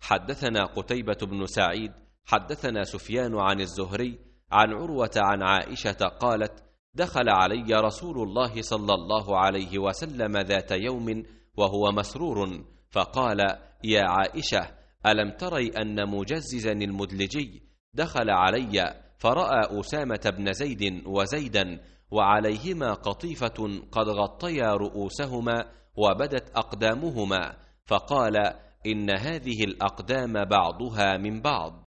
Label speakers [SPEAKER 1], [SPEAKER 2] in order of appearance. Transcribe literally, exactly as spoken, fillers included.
[SPEAKER 1] حدثنا قتيبة بن سعيد حدثنا سفيان عن الزهري عن عروة عن عائشة قالت: دخل علي رسول الله صلى الله عليه وسلم ذات يوم وهو مسرور، فقال: يا عائشة، ألم تري أن مجززا المدلجي دخل علي فرأى أسامة بن زيد وزيدا وعليهما قطيفة قد غطيا رؤوسهما وبدت أقدامهما، فقال: إن هذه الأقدام بعضها من بعض.